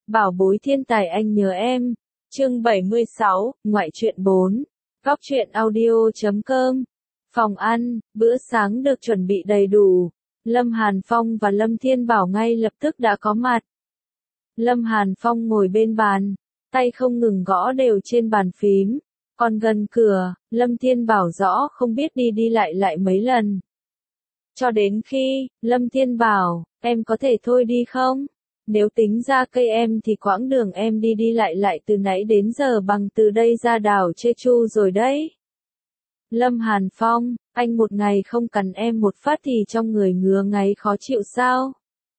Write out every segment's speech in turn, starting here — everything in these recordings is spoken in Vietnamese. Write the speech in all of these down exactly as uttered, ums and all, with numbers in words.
Bảo bối thiên tài anh nhớ em. Chương bảy mươi sáu, ngoại truyện bốn. Góc truyện audio chấm com. Phòng ăn, bữa sáng được chuẩn bị đầy đủ. Lâm Hàn Phong và Lâm Thiên Bảo ngay lập tức đã có mặt. Lâm Hàn Phong ngồi bên bàn, tay không ngừng gõ đều trên bàn phím. Còn gần cửa, Lâm Thiên Bảo rõ không biết đi đi lại lại mấy lần. Cho đến khi, Lâm Thiên Bảo, em có thể thôi đi không? Nếu tính ra cây em thì quãng đường em đi đi lại lại từ nãy đến giờ bằng từ đây ra đảo Jeju rồi đấy. Lâm Hàn Phong, anh một ngày không cắn em một phát thì trong người ngứa ngáy khó chịu sao?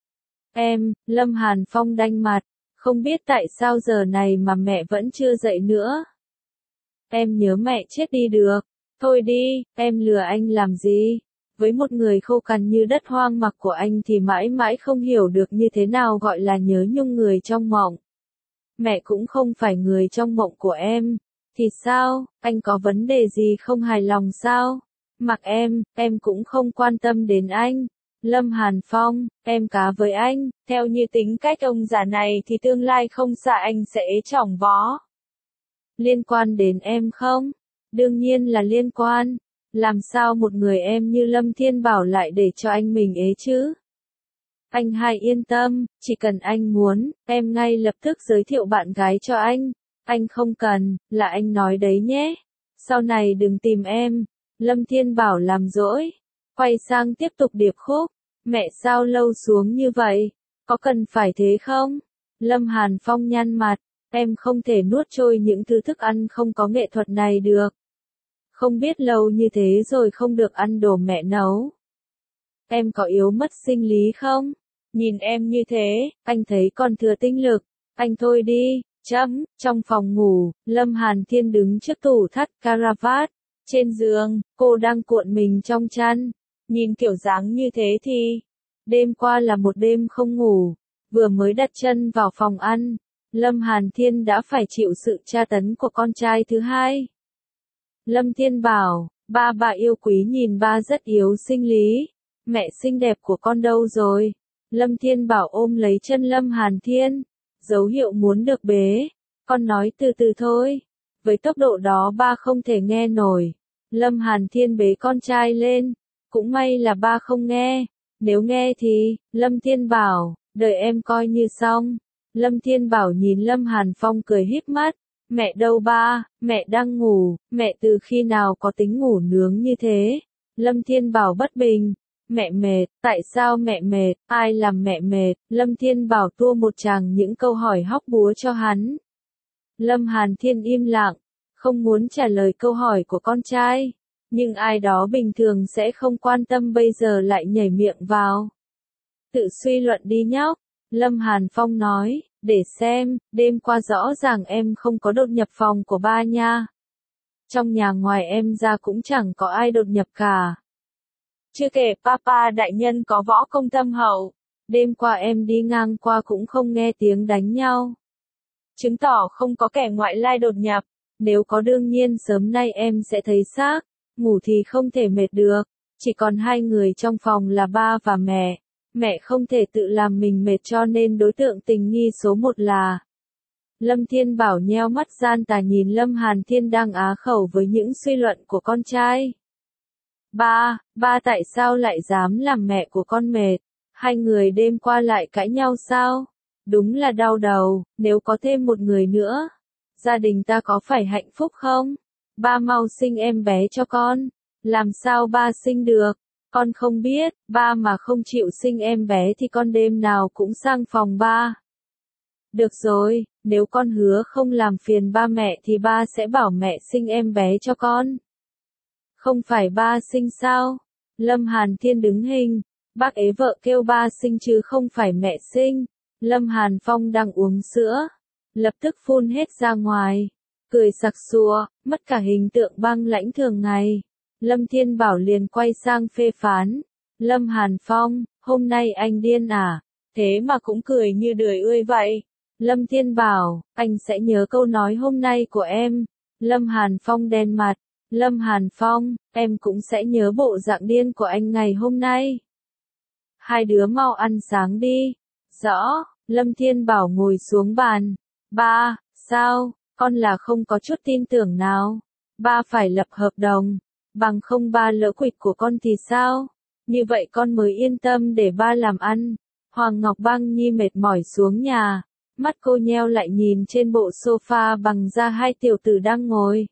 Em, Lâm Hàn Phong đanh mặt, không biết tại sao giờ này mà mẹ vẫn chưa dậy nữa. Em nhớ mẹ chết đi được. Thôi đi, em lừa anh làm gì? Với một người khô cằn như đất hoang mạc của anh thì mãi mãi không hiểu được như thế nào gọi là nhớ nhung người trong mộng. Mẹ cũng không phải người trong mộng của em. Thì sao, anh có vấn đề gì không hài lòng sao? Mặc em, em cũng không quan tâm đến anh. Lâm Hàn Phong, em cá với anh, theo như tính cách ông già này thì tương lai không xa anh sẽ ế chỏng vó. Liên quan đến em không? Đương nhiên là liên quan. Làm sao một người em như Lâm Thiên Bảo lại để cho anh mình ế chứ? Anh hai yên tâm, chỉ cần anh muốn, em ngay lập tức giới thiệu bạn gái cho anh. Anh không cần, là anh nói đấy nhé. Sau này đừng tìm em. Lâm Thiên Bảo làm dỗi. Quay sang tiếp tục điệp khúc. Mẹ sao lâu xuống như vậy? Có cần phải thế không? Lâm Hàn Phong nhăn mặt. Em không thể nuốt trôi những thứ thức ăn không có nghệ thuật này được. Không biết lâu như thế rồi không được ăn đồ mẹ nấu. Em có yếu mất sinh lý không? Nhìn em như thế, anh thấy còn thừa tinh lực. Anh thôi đi, chấm. Trong phòng ngủ, Lâm Hàn Thiên đứng trước tủ thắt caravat. Trên giường, cô đang cuộn mình trong chăn. Nhìn kiểu dáng như thế thì... Đêm qua là một đêm không ngủ. Vừa mới đặt chân vào phòng ăn, Lâm Hàn Thiên đã phải chịu sự tra tấn của con trai thứ hai. Lâm Thiên Bảo, ba bà yêu quý nhìn ba rất yếu sinh lý. Mẹ xinh đẹp của con đâu rồi? Lâm Thiên Bảo ôm lấy chân Lâm Hàn Thiên. Dấu hiệu muốn được bế. Con nói từ từ thôi. Với tốc độ đó ba không thể nghe nổi. Lâm Hàn Thiên bế con trai lên. Cũng may là ba không nghe. Nếu nghe thì, Lâm Thiên Bảo, đời em coi như xong. Lâm Thiên Bảo nhìn Lâm Hàn Phong cười híp mắt. Mẹ đâu ba, mẹ đang ngủ, mẹ từ khi nào có tính ngủ nướng như thế? Lâm Thiên Bảo bất bình. Mẹ mệt, tại sao mẹ mệt, ai làm mẹ mệt? Lâm Thiên Bảo tua một tràng những câu hỏi hóc búa cho hắn. Lâm Hàn Thiên im lặng, không muốn trả lời câu hỏi của con trai. Nhưng ai đó bình thường sẽ không quan tâm bây giờ lại nhảy miệng vào. Tự suy luận đi nhóc. Lâm Hàn Phong nói, để xem, đêm qua rõ ràng em không có đột nhập phòng của ba nha. Trong nhà ngoài em ra cũng chẳng có ai đột nhập cả. Chưa kể papa đại nhân có võ công thâm hậu. Đêm qua em đi ngang qua cũng không nghe tiếng đánh nhau. Chứng tỏ không có kẻ ngoại lai đột nhập. Nếu có đương nhiên sớm nay em sẽ thấy xác. Ngủ thì không thể mệt được. Chỉ còn hai người trong phòng là ba và mẹ. Mẹ không thể tự làm mình mệt cho nên đối tượng tình nghi số một là. Lâm Thiên Bảo nheo mắt gian tà nhìn Lâm Hàn Thiên đang á khẩu với những suy luận của con trai. Ba, ba tại sao lại dám làm mẹ của con mệt? Hai người đêm qua lại cãi nhau sao? Đúng là đau đầu, nếu có thêm một người nữa. Gia đình ta có phải hạnh phúc không? Ba mau sinh em bé cho con. Làm sao ba sinh được? Con không biết, ba mà không chịu sinh em bé thì con đêm nào cũng sang phòng ba. Được rồi, nếu con hứa không làm phiền ba mẹ thì ba sẽ bảo mẹ sinh em bé cho con. Không phải ba sinh sao? Lâm Hàn Thiên đứng hình. Bác ế vợ kêu ba sinh chứ không phải mẹ sinh. Lâm Hàn Phong đang uống sữa. Lập tức phun hết ra ngoài. Cười sặc sụa, mất cả hình tượng băng lãnh thường ngày. Lâm Thiên Bảo liền quay sang phê phán. Lâm Hàn Phong, hôm nay anh điên à? Thế mà cũng cười như đười ươi vậy. Lâm Thiên Bảo, anh sẽ nhớ câu nói hôm nay của em. Lâm Hàn Phong đen mặt. Lâm Hàn Phong, em cũng sẽ nhớ bộ dạng điên của anh ngày hôm nay. Hai đứa mau ăn sáng đi. Rõ. Lâm Thiên Bảo ngồi xuống bàn. Ba, sao, con là không có chút tin tưởng nào. Ba phải lập hợp đồng, bằng không ba lỡ quỵt của con thì sao? Như vậy con mới yên tâm để ba làm ăn. Hoàng Ngọc Băng Nhi mệt mỏi xuống nhà, mắt cô nheo lại nhìn trên bộ sofa bằng da hai tiểu tử đang ngồi.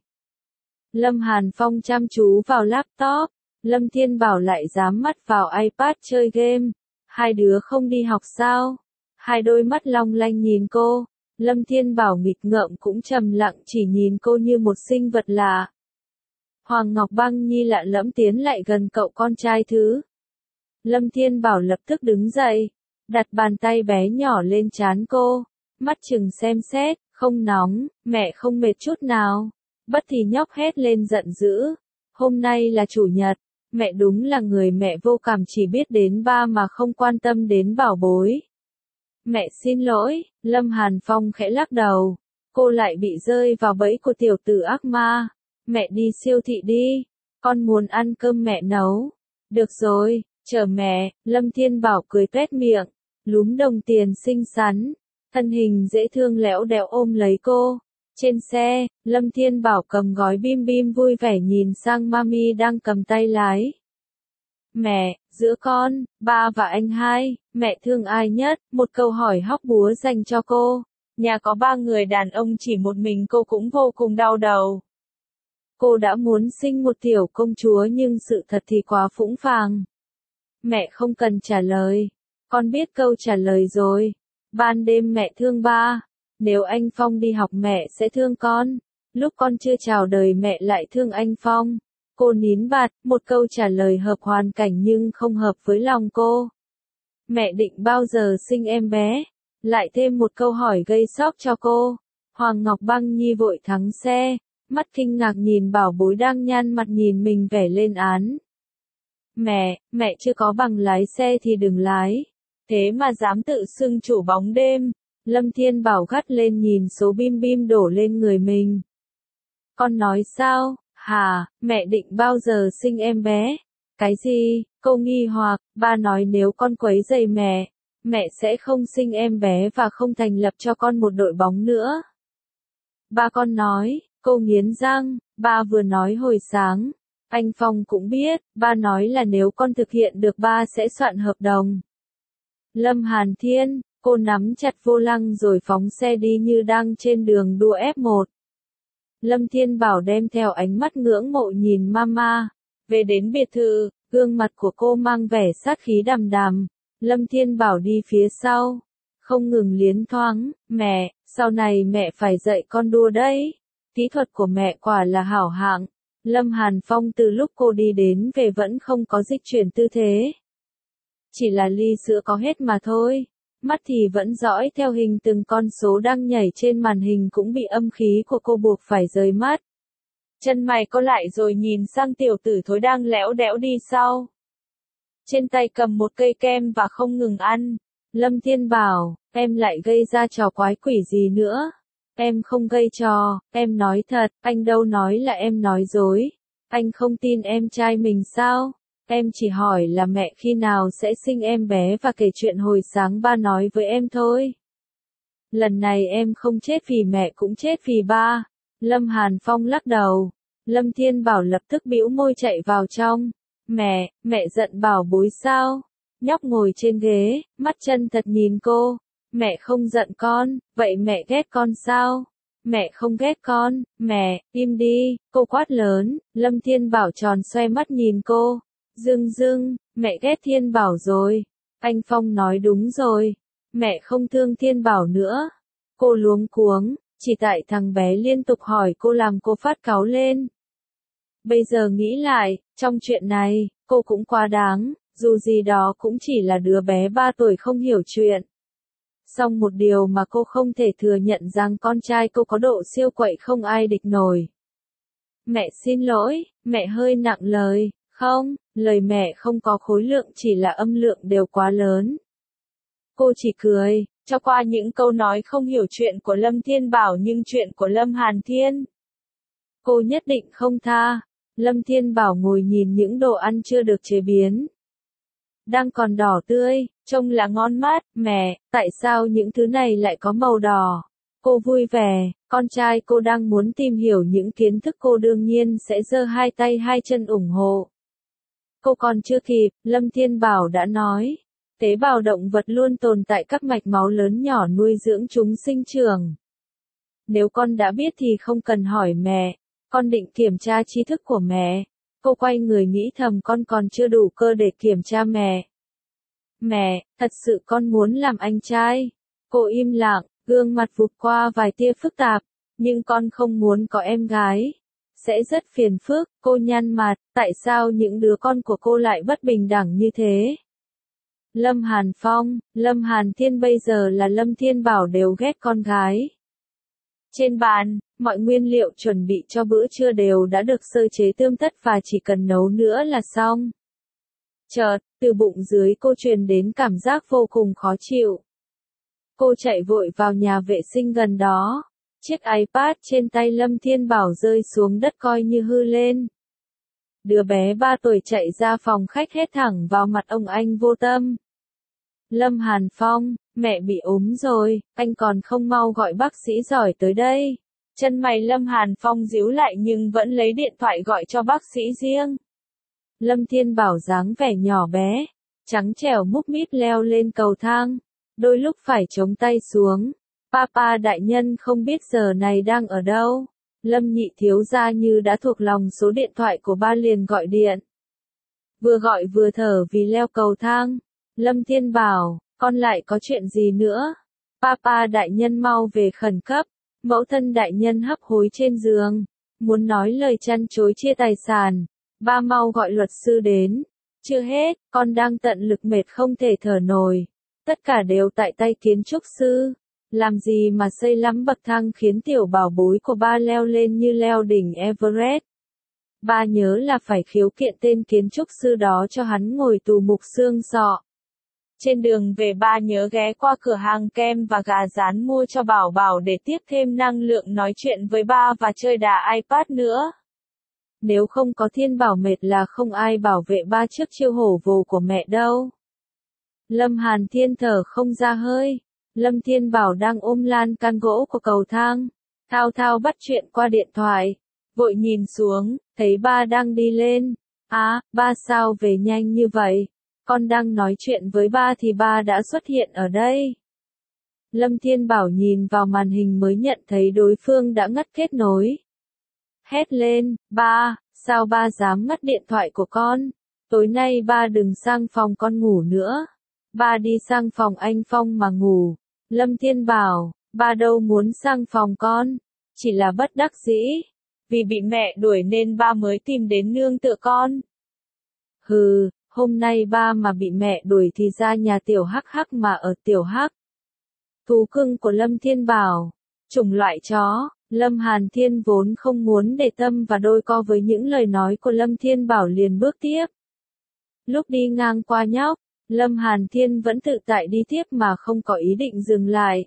Lâm Hàn Phong chăm chú vào laptop, Lâm Thiên Bảo lại dám mắt vào iPad chơi game. Hai đứa không đi học sao? Hai đôi mắt long lanh nhìn cô, Lâm Thiên Bảo nghịch ngợm cũng trầm lặng chỉ nhìn cô như một sinh vật lạ. Hoàng Ngọc Băng Nhi lạ lẫm tiến lại gần cậu con trai thứ. Lâm Thiên Bảo lập tức đứng dậy, đặt bàn tay bé nhỏ lên trán cô, mắt chừng xem xét, không nóng, mẹ không mệt chút nào. Bất thì nhóc hét lên giận dữ. Hôm nay là chủ nhật, mẹ đúng là người mẹ vô cảm chỉ biết đến ba mà không quan tâm đến bảo bối. Mẹ xin lỗi, Lâm Hàn Phong khẽ lắc đầu. Cô lại bị rơi vào bẫy của tiểu tử ác ma. Mẹ đi siêu thị đi, con muốn ăn cơm mẹ nấu. Được rồi, chờ mẹ, Lâm Thiên Bảo cười tuét miệng, lúm đồng tiền xinh xắn, thân hình dễ thương lẽo đẽo ôm lấy cô. Trên xe, Lâm Thiên Bảo cầm gói bim bim vui vẻ nhìn sang mami đang cầm tay lái. Mẹ, giữa con, ba và anh hai, mẹ thương ai nhất? Một câu hỏi hóc búa dành cho cô. Nhà có ba người đàn ông chỉ một mình cô cũng vô cùng đau đầu. Cô đã muốn sinh một tiểu công chúa nhưng sự thật thì quá phũ phàng. Mẹ không cần trả lời. Con biết câu trả lời rồi. Ban đêm mẹ thương ba. Nếu anh Phong đi học mẹ sẽ thương con. Lúc con chưa chào đời mẹ lại thương anh Phong. Cô nín bạt, một câu trả lời hợp hoàn cảnh nhưng không hợp với lòng cô. Mẹ định bao giờ sinh em bé? Lại thêm một câu hỏi gây sốc cho cô. Hoàng Ngọc Băng Nhi vội thắng xe, mắt kinh ngạc nhìn bảo bối đang nhăn mặt nhìn mình vẻ lên án. Mẹ, mẹ chưa có bằng lái xe thì đừng lái. Thế mà dám tự xưng chủ bóng đêm. Lâm Thiên Bảo gắt lên nhìn số bim bim đổ lên người mình. Con nói sao? Hả, mẹ định bao giờ sinh em bé? Cái gì? Cô nghi hoặc, ba nói nếu con quấy rầy mẹ, mẹ sẽ không sinh em bé và không thành lập cho con một đội bóng nữa. Ba con nói, cô nghiến răng, ba vừa nói hồi sáng. Anh Phong cũng biết, ba nói là nếu con thực hiện được ba sẽ soạn hợp đồng. Lâm Hàn Thiên, cô nắm chặt vô lăng rồi phóng xe đi như đang trên đường đua ép một. Lâm Thiên Bảo đem theo ánh mắt ngưỡng mộ nhìn mama. Về đến biệt thự, gương mặt của cô mang vẻ sát khí đằm đằm. Lâm Thiên Bảo đi phía sau, không ngừng liến thoáng. Mẹ, sau này mẹ phải dạy con đua đấy. Kỹ thuật của mẹ quả là hảo hạng. Lâm Hàn Phong từ lúc cô đi đến về vẫn không có dịch chuyển tư thế. Chỉ là ly sữa có hết mà thôi. Mắt thì vẫn dõi theo hình từng con số đang nhảy trên màn hình cũng bị âm khí của cô buộc phải rời mắt. Chân mày cô lại rồi nhìn sang tiểu tử thối đang lẽo đẽo đi sau. Trên tay cầm một cây kem và không ngừng ăn. Lâm Thiên Bảo, em lại gây ra trò quái quỷ gì nữa? Em không gây trò, em nói thật, anh đâu nói là em nói dối. Anh không tin em trai mình sao? Em chỉ hỏi là mẹ khi nào sẽ sinh em bé và kể chuyện hồi sáng ba nói với em thôi. Lần này em không chết vì mẹ cũng chết vì ba. Lâm Hàn Phong lắc đầu. Lâm Thiên Bảo lập tức bĩu môi chạy vào trong. Mẹ, mẹ giận bảo bối sao? Nhóc ngồi trên ghế, mắt chân thật nhìn cô. Mẹ không giận con, vậy mẹ ghét con sao? Mẹ không ghét con, mẹ, im đi, cô quát lớn. Lâm Thiên Bảo tròn xoe mắt nhìn cô. Dưng dưng, mẹ ghét Thiên Bảo rồi. Anh Phong nói đúng rồi. Mẹ không thương Thiên Bảo nữa. Cô luống cuống, chỉ tại thằng bé liên tục hỏi cô làm cô phát cáu lên. Bây giờ nghĩ lại, trong chuyện này, cô cũng quá đáng, dù gì đó cũng chỉ là đứa bé ba tuổi không hiểu chuyện. Song một điều mà cô không thể thừa nhận rằng con trai cô có độ siêu quậy không ai địch nổi. Mẹ xin lỗi, mẹ hơi nặng lời. Không, lời mẹ không có khối lượng chỉ là âm lượng đều quá lớn. Cô chỉ cười, cho qua những câu nói không hiểu chuyện của Lâm Thiên Bảo nhưng chuyện của Lâm Hàn Thiên. Cô nhất định không tha. Lâm Thiên Bảo ngồi nhìn những đồ ăn chưa được chế biến. Đang còn đỏ tươi, Trông là ngon mắt, mẹ, tại sao những thứ này lại có màu đỏ? Cô vui vẻ, con trai cô đang muốn tìm hiểu những kiến thức cô đương nhiên sẽ giơ hai tay hai chân ủng hộ. Cô còn chưa kịp, Lâm Thiên Bảo đã nói. Tế bào động vật luôn tồn tại các mạch máu lớn nhỏ nuôi dưỡng chúng sinh trưởng. Nếu con đã biết thì không cần hỏi mẹ, con định kiểm tra tri thức của mẹ. Cô quay người nghĩ thầm con còn chưa đủ cơ để kiểm tra mẹ. Mẹ, thật sự con muốn làm anh trai. Cô im lặng, gương mặt vụt qua vài tia phức tạp, nhưng con không muốn có em gái. Sẽ rất phiền phức, cô nhăn mặt, tại sao những đứa con của cô lại bất bình đẳng như thế? Lâm Hàn Phong, Lâm Hàn Thiên bây giờ là Lâm Thiên Bảo đều ghét con gái. Trên bàn, mọi nguyên liệu chuẩn bị cho bữa trưa đều đã được sơ chế tươm tất và chỉ cần nấu nữa là xong. Chợt, từ bụng dưới cô truyền đến cảm giác vô cùng khó chịu. Cô chạy vội vào nhà vệ sinh gần đó. Chiếc iPad trên tay Lâm Thiên Bảo rơi xuống đất coi như hư lên. Đứa bé ba tuổi chạy ra phòng khách hét thẳng vào mặt ông anh vô tâm. Lâm Hàn Phong, mẹ bị ốm rồi, anh còn không mau gọi bác sĩ giỏi tới đây. Chân mày Lâm Hàn Phong díu lại nhưng vẫn lấy điện thoại gọi cho bác sĩ riêng. Lâm Thiên Bảo dáng vẻ nhỏ bé, trắng trẻo múc mít leo lên cầu thang, đôi lúc phải chống tay xuống. Papa đại nhân không biết giờ này đang ở đâu. Lâm nhị thiếu gia như đã thuộc lòng số điện thoại của ba liền gọi điện. Vừa gọi vừa thở vì leo cầu thang. Lâm Thiên Bảo, con lại có chuyện gì nữa? Papa đại nhân mau về khẩn cấp. Mẫu thân đại nhân hấp hối trên giường, muốn nói lời chăn chối chia tài sản. Ba mau gọi luật sư đến. Chưa hết, con đang tận lực mệt không thể thở nổi. Tất cả đều tại tay kiến trúc sư. Làm gì mà xây lắm bậc thang khiến tiểu bảo bối của ba leo lên như leo đỉnh Everest. Ba nhớ là phải khiếu kiện tên kiến trúc sư đó cho hắn ngồi tù mục xương sọ. Trên đường về ba nhớ ghé qua cửa hàng kem và gà rán mua cho Bảo Bảo để tiếp thêm năng lượng nói chuyện với ba và chơi đà iPad nữa. Nếu không có Thiên Bảo mệt là không ai bảo vệ ba trước chiêu hổ vồ của mẹ đâu. Lâm Hàn Thiên thở không ra hơi. Lâm Thiên Bảo đang ôm lan can gỗ của cầu thang, thao thao bắt chuyện qua điện thoại, vội nhìn xuống, thấy ba đang đi lên. Á, à, ba sao về nhanh như vậy? Con đang nói chuyện với ba thì ba đã xuất hiện ở đây. Lâm Thiên Bảo nhìn vào màn hình mới nhận thấy đối phương đã ngắt kết nối. Hét lên, ba, sao ba dám ngắt điện thoại của con? Tối nay ba đừng sang phòng con ngủ nữa. Ba đi sang phòng anh Phong mà ngủ. Lâm Thiên Bảo, ba đâu muốn sang phòng con, chỉ là bất đắc dĩ, vì bị mẹ đuổi nên ba mới tìm đến nương tựa con. Hừ, hôm nay ba mà bị mẹ đuổi thì ra nhà tiểu hắc hắc mà ở tiểu hắc. Thú cưng của Lâm Thiên Bảo, chủng loại chó. Lâm Hàn Thiên vốn không muốn để tâm và đôi co với những lời nói của Lâm Thiên Bảo liền bước tiếp. Lúc đi ngang qua nhóc, Lâm Hàn Thiên vẫn tự tại đi tiếp mà không có ý định dừng lại.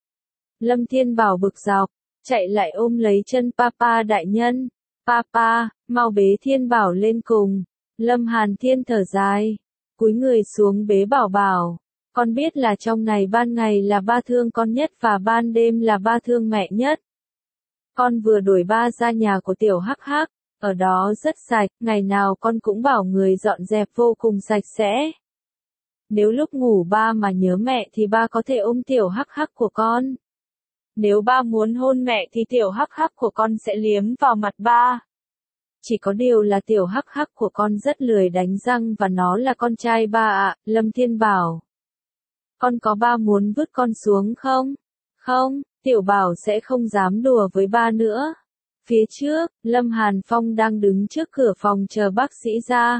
Lâm Thiên Bảo bực dọc, chạy lại ôm lấy chân Papa đại nhân. Papa, mau bế Thiên Bảo lên cùng. Lâm Hàn Thiên thở dài, cúi người xuống bế Bảo Bảo. Con biết là trong này ban ngày là ba thương con nhất và ban đêm là ba thương mẹ nhất. Con vừa đuổi ba ra nhà của tiểu hắc hắc, ở đó rất sạch, ngày nào con cũng bảo người dọn dẹp vô cùng sạch sẽ. Nếu lúc ngủ ba mà nhớ mẹ thì ba có thể ôm tiểu hắc hắc của con. Nếu ba muốn hôn mẹ thì tiểu hắc hắc của con sẽ liếm vào mặt ba. Chỉ có điều là tiểu hắc hắc của con rất lười đánh răng và nó là con trai ba ạ. Lâm Thiên Bảo. Con có ba muốn vứt con xuống không? Không, tiểu bảo sẽ không dám đùa với ba nữa. Phía trước, Lâm Hàn Phong đang đứng trước cửa phòng chờ bác sĩ ra.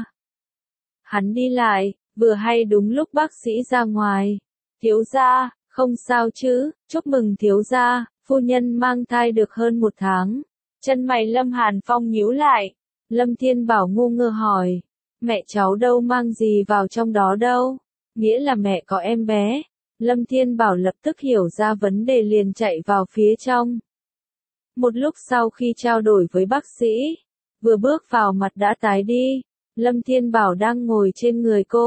Hắn đi lại, vừa hay đúng lúc bác sĩ ra ngoài. Thiếu gia, không sao chứ, chúc mừng thiếu gia, phu nhân mang thai được hơn một tháng. Chân mày Lâm Hàn Phong nhíu lại. Lâm Thiên Bảo ngu ngơ hỏi, mẹ cháu đâu mang gì vào trong đó đâu, nghĩa là mẹ có em bé. Lâm Thiên Bảo lập tức hiểu ra vấn đề liền chạy vào phía trong. Một lúc sau khi trao đổi với bác sĩ, vừa bước vào mặt đã tái đi. Lâm Thiên Bảo đang ngồi trên người cô,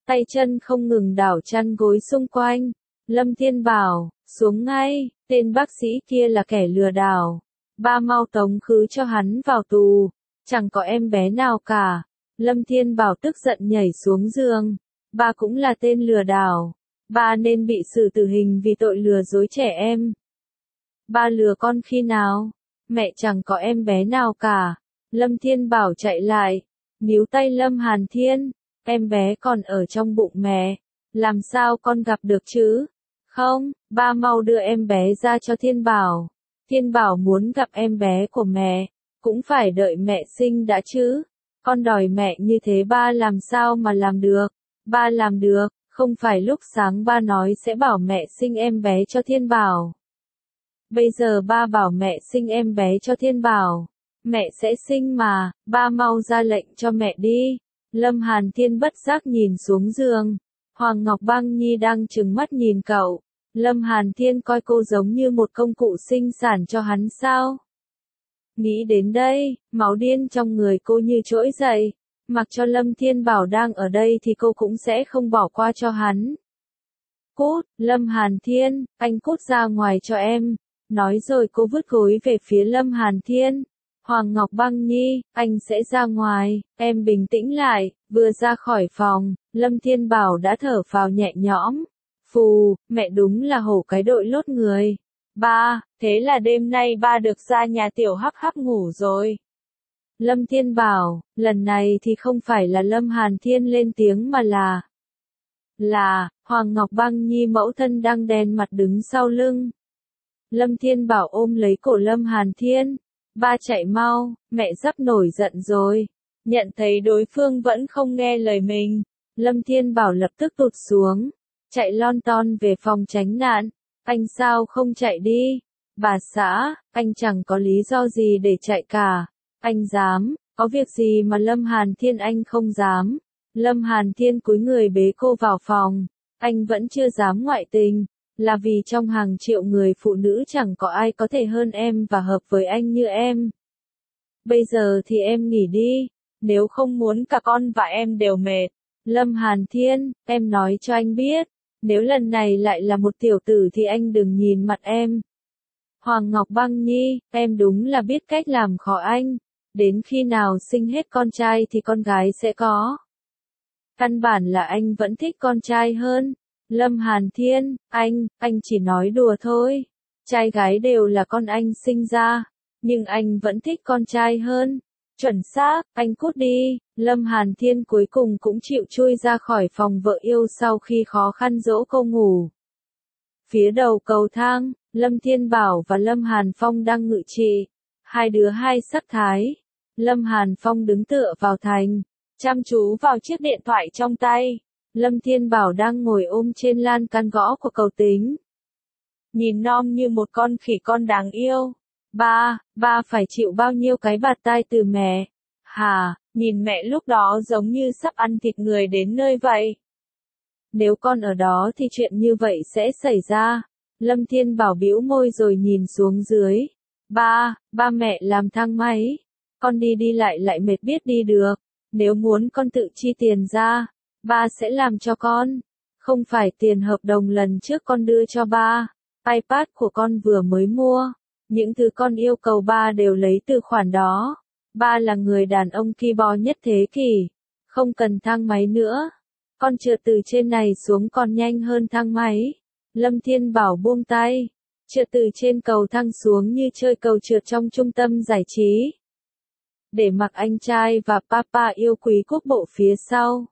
tay chân không ngừng đảo chăn gối xung quanh. Lâm Thiên bảo, xuống ngay, tên bác sĩ kia là kẻ lừa đảo. Ba mau tống khứ cho hắn vào tù, chẳng có em bé nào cả. Lâm Thiên bảo tức giận nhảy xuống giường. Ba cũng là tên lừa đảo. Ba nên bị xử tử hình vì tội lừa dối trẻ em. Ba lừa con khi nào? Mẹ chẳng có em bé nào cả. Lâm Thiên bảo chạy lại, níu tay Lâm Hàn Thiên. Em bé còn ở trong bụng mẹ. Làm sao con gặp được chứ? Không, ba mau đưa em bé ra cho Thiên bảo. Thiên bảo muốn gặp em bé của mẹ, cũng phải đợi mẹ sinh đã chứ. Con đòi mẹ như thế ba làm sao mà làm được? Ba làm được, không phải lúc sáng ba nói sẽ bảo mẹ sinh em bé cho Thiên bảo. Bây giờ ba bảo mẹ sinh em bé cho Thiên bảo. Mẹ sẽ sinh mà, ba mau ra lệnh cho mẹ đi. Lâm Hàn Thiên bất giác nhìn xuống giường. Hoàng Ngọc Băng Nhi đang trừng mắt nhìn cậu. Lâm Hàn Thiên coi cô giống như một công cụ sinh sản cho hắn sao? Nghĩ đến đây, máu điên trong người cô như trỗi dậy. Mặc cho Lâm Thiên bảo đang ở đây thì cô cũng sẽ không bỏ qua cho hắn. Cút, Lâm Hàn Thiên, anh cút ra ngoài cho em. Nói rồi cô vứt gối về phía Lâm Hàn Thiên. Hoàng Ngọc Băng Nhi, anh sẽ ra ngoài, em bình tĩnh lại. Vừa ra khỏi phòng, Lâm Thiên bảo đã thở phào nhẹ nhõm. Phù, mẹ đúng là hổ cái đội lốt người. Ba, thế là đêm nay ba được ra nhà tiểu hắc hắc ngủ rồi. Lâm Thiên bảo, lần này thì không phải là Lâm Hàn Thiên lên tiếng mà là... Là, Hoàng Ngọc Băng Nhi mẫu thân đang đen mặt đứng sau lưng. Lâm Thiên bảo ôm lấy cổ Lâm Hàn Thiên. Ba chạy mau, mẹ sắp nổi giận rồi. Nhận thấy đối phương vẫn không nghe lời mình. Lâm Thiên bảo lập tức tụt xuống. Chạy lon ton về phòng tránh nạn. Anh sao không chạy đi? Bà xã, anh chẳng có lý do gì để chạy cả. Anh dám, có việc gì mà Lâm Hàn Thiên anh không dám. Lâm Hàn Thiên cúi người bế cô vào phòng. Anh vẫn chưa dám ngoại tình. Là vì trong hàng triệu người phụ nữ chẳng có ai có thể hơn em và hợp với anh như em. Bây giờ thì em nghỉ đi. Nếu không muốn cả con và em đều mệt. Lâm Hàn Thiên, em nói cho anh biết. Nếu lần này lại là một tiểu tử thì anh đừng nhìn mặt em. Hoàng Ngọc Băng Nhi, em đúng là biết cách làm khó anh. Đến khi nào sinh hết con trai thì con gái sẽ có. Căn bản là anh vẫn thích con trai hơn. Lâm Hàn Thiên, anh, anh chỉ nói đùa thôi. Trai gái đều là con anh sinh ra. Nhưng anh vẫn thích con trai hơn. Chuẩn xác, anh cút đi. Lâm Hàn Thiên cuối cùng cũng chịu chui ra khỏi phòng vợ yêu sau khi khó khăn dỗ cô ngủ. Phía đầu cầu thang, Lâm Thiên Bảo và Lâm Hàn Phong đang ngự trị. Hai đứa hai sắc thái. Lâm Hàn Phong đứng tựa vào thành, chăm chú vào chiếc điện thoại trong tay. Lâm Thiên Bảo đang ngồi ôm trên lan can gõ của cầu tính. Nhìn non như một con khỉ con đáng yêu. Ba, ba phải chịu bao nhiêu cái bạt tai từ mẹ. Hà, nhìn mẹ lúc đó giống như sắp ăn thịt người đến nơi vậy. Nếu con ở đó thì chuyện như vậy sẽ xảy ra. Lâm Thiên Bảo bĩu môi rồi nhìn xuống dưới. Ba, ba mẹ làm thang máy. Con đi đi lại lại mệt biết đi được. Nếu muốn con tự chi tiền ra, ba sẽ làm cho con. Không phải tiền hợp đồng lần trước con đưa cho ba. iPad của con vừa mới mua. Những thứ con yêu cầu ba đều lấy từ khoản đó. Ba là người đàn ông ki bo nhất thế kỷ. Không cần thang máy nữa. Con trượt từ trên này xuống còn nhanh hơn thang máy. Lâm Thiên Bảo buông tay. Trượt từ trên cầu thang xuống như chơi cầu trượt trong trung tâm giải trí. Để mặc anh trai và papa yêu quý quốc bộ phía sau.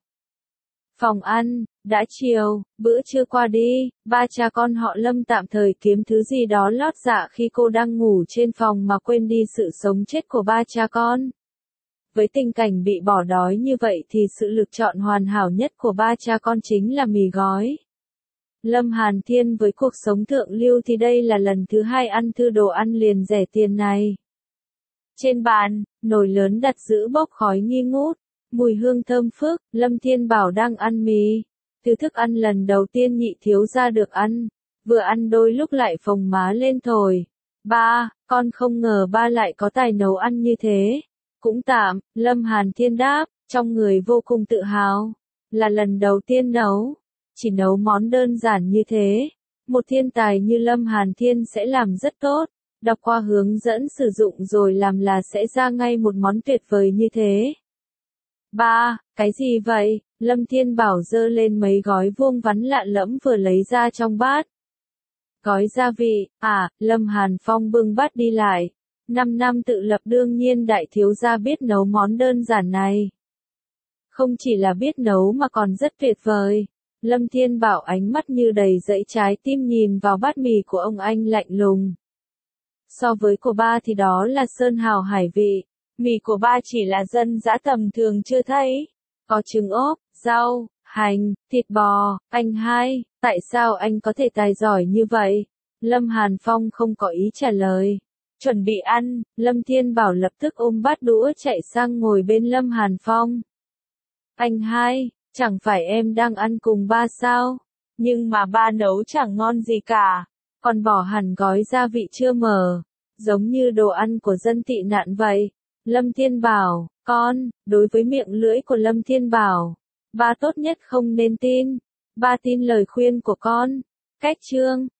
Phòng ăn, đã chiều, bữa trưa qua đi, ba cha con họ Lâm tạm thời kiếm thứ gì đó lót dạ khi cô đang ngủ trên phòng mà quên đi sự sống chết của ba cha con. Với tình cảnh bị bỏ đói như vậy thì sự lựa chọn hoàn hảo nhất của ba cha con chính là mì gói. Lâm Hàn Thiên với cuộc sống thượng lưu thì đây là lần thứ hai ăn thứ đồ ăn liền rẻ tiền này. Trên bàn, nồi lớn đặt giữ bốc khói nghi ngút, mùi hương thơm phức. Lâm Thiên Bảo đang ăn mì. Thứ thức ăn lần đầu tiên nhị thiếu gia được ăn. Vừa ăn đôi lúc lại phồng má lên thổi. Ba, con không ngờ ba lại có tài nấu ăn như thế. Cũng tạm, Lâm Hàn Thiên đáp, trong người vô cùng tự hào. Là lần đầu tiên nấu, chỉ nấu món đơn giản như thế. Một thiên tài như Lâm Hàn Thiên sẽ làm rất tốt, đọc qua hướng dẫn sử dụng rồi làm là sẽ ra ngay một món tuyệt vời như thế. Ba, cái gì vậy? Lâm Thiên Bảo giơ lên mấy gói vuông vắn lạ lẫm vừa lấy ra trong bát. Gói gia vị, à, Lâm Hàn Phong bưng bát đi lại. Năm năm tự lập đương nhiên đại thiếu gia biết nấu món đơn giản này. Không chỉ là biết nấu mà còn rất tuyệt vời. Lâm Thiên Bảo ánh mắt như đầy dẫy trái tim nhìn vào bát mì của ông anh lạnh lùng. So với của ba thì đó là sơn hào hải vị. Mì của ba chỉ là dân dã tầm thường chưa thấy. Có trứng ốp, rau, hành, thịt bò. Anh hai, tại sao anh có thể tài giỏi như vậy? Lâm Hàn Phong không có ý trả lời. Chuẩn bị ăn, Lâm Thiên Bảo lập tức ôm bát đũa chạy sang ngồi bên Lâm Hàn Phong. Anh hai, chẳng phải em đang ăn cùng ba sao? Nhưng mà ba nấu chẳng ngon gì cả. Còn bỏ hẳn gói gia vị chưa mở. Giống như đồ ăn của dân tị nạn vậy. Lâm Thiên Bảo, con, đối với miệng lưỡi của Lâm Thiên Bảo, ba tốt nhất không nên tin. Ba tin lời khuyên của con. Cách chương